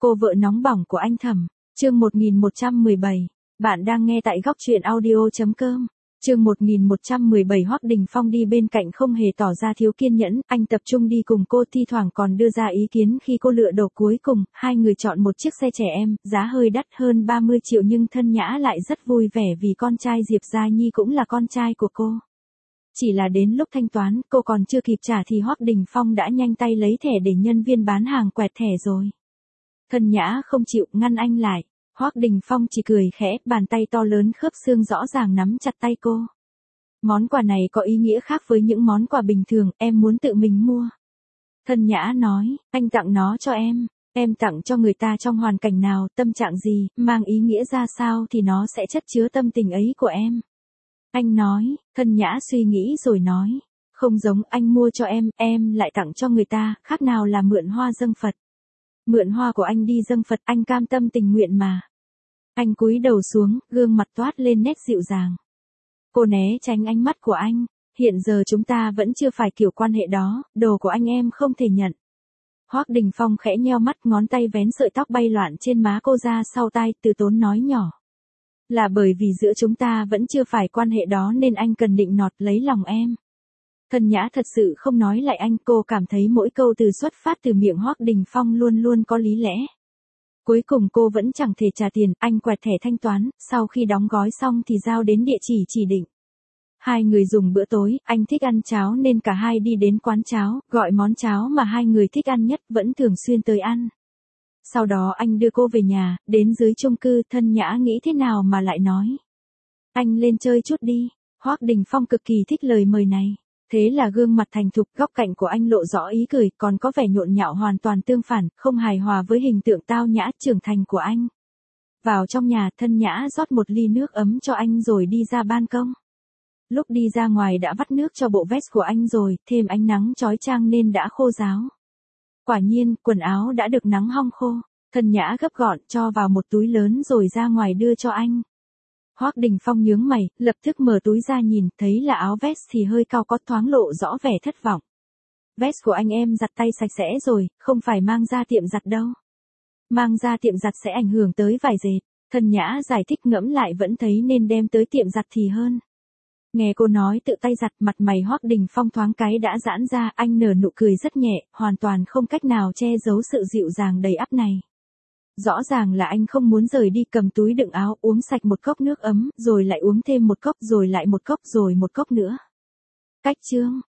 Cô vợ nóng bỏng của anh Thẩm, chương 1117. Bạn đang nghe tại góc truyện audio.com. Chương 1117. Hoắc Đình Phong đi bên cạnh không hề tỏ ra thiếu kiên nhẫn, anh tập trung đi cùng cô, thi thoảng còn đưa ra ý kiến khi cô lựa đồ cuối cùng. Hai người chọn một chiếc xe trẻ em, giá hơi đắt hơn 30 triệu nhưng Thân Nhã lại rất vui vẻ vì con trai Diệp Gia Nhi cũng là con trai của cô. Chỉ là đến lúc thanh toán, cô còn chưa kịp trả thì Hoắc Đình Phong đã nhanh tay lấy thẻ để nhân viên bán hàng quẹt thẻ rồi. Thân Nhã không chịu, ngăn anh lại. Hoắc Đình Phong chỉ cười khẽ, bàn tay to lớn khớp xương rõ ràng nắm chặt tay cô. Món quà này có ý nghĩa khác với những món quà bình thường, em muốn tự mình mua. Thân Nhã nói, anh tặng nó cho em tặng cho người ta trong hoàn cảnh nào, tâm trạng gì, mang ý nghĩa ra sao thì nó sẽ chất chứa tâm tình ấy của em. Anh nói, Thân Nhã suy nghĩ rồi nói, không giống anh mua cho em lại tặng cho người ta, khác nào là mượn hoa dâng Phật. Mượn hoa của anh đi dâng Phật, anh cam tâm tình nguyện mà. Anh cúi đầu xuống, gương mặt toát lên nét dịu dàng. Cô né tránh ánh mắt của anh, hiện giờ chúng ta vẫn chưa phải kiểu quan hệ đó, đồ của anh em không thể nhận. Hoắc Đình Phong khẽ nheo mắt, ngón tay vén sợi tóc bay loạn trên má cô ra sau tai, từ tốn nói nhỏ. Là bởi vì giữa chúng ta vẫn chưa phải quan hệ đó nên anh cần định nọt lấy lòng em. Thân Nhã thật sự không nói lại anh, cô cảm thấy mỗi câu từ xuất phát từ miệng Hoắc Đình Phong luôn luôn có lý lẽ. Cuối cùng cô vẫn chẳng thể trả tiền, anh quẹt thẻ thanh toán, sau khi đóng gói xong thì giao đến địa chỉ định. Hai người dùng bữa tối, anh thích ăn cháo nên cả hai đi đến quán cháo, gọi món cháo mà hai người thích ăn nhất, vẫn thường xuyên tới ăn. Sau đó anh đưa cô về nhà, đến dưới chung cư, Thân Nhã nghĩ thế nào mà lại nói. Anh lên chơi chút đi. Hoắc Đình Phong cực kỳ thích lời mời này. Thế là gương mặt thành thục, góc cạnh của anh lộ rõ ý cười, còn có vẻ nhộn nhạo hoàn toàn tương phản, không hài hòa với hình tượng tao nhã trưởng thành của anh. Vào trong nhà, Thân Nhã rót một ly nước ấm cho anh rồi đi ra ban công. Lúc đi ra ngoài đã vắt nước cho bộ vest của anh rồi, thêm ánh nắng chói chang nên đã khô ráo. Quả nhiên, quần áo đã được nắng hong khô. Thân Nhã gấp gọn cho vào một túi lớn rồi ra ngoài đưa cho anh. Hoắc Đình Phong nhướng mày, lập tức mở túi ra nhìn, thấy là áo vest thì hơi cao có thoáng lộ rõ vẻ thất vọng. Vest của anh em giặt tay sạch sẽ rồi, không phải mang ra tiệm giặt đâu. Mang ra tiệm giặt sẽ ảnh hưởng tới vải dệt. Thân Nhã giải thích, ngẫm lại vẫn thấy nên đem tới tiệm giặt thì hơn. Nghe cô nói tự tay giặt, mặt mày Hoắc Đình Phong thoáng cái đã giãn ra, anh nở nụ cười rất nhẹ, hoàn toàn không cách nào che giấu sự dịu dàng đầy ắp này. Rõ ràng là anh không muốn rời đi, cầm túi đựng áo, uống sạch một cốc nước ấm, rồi lại uống thêm một cốc, rồi lại một cốc, rồi một cốc nữa. Cách chương,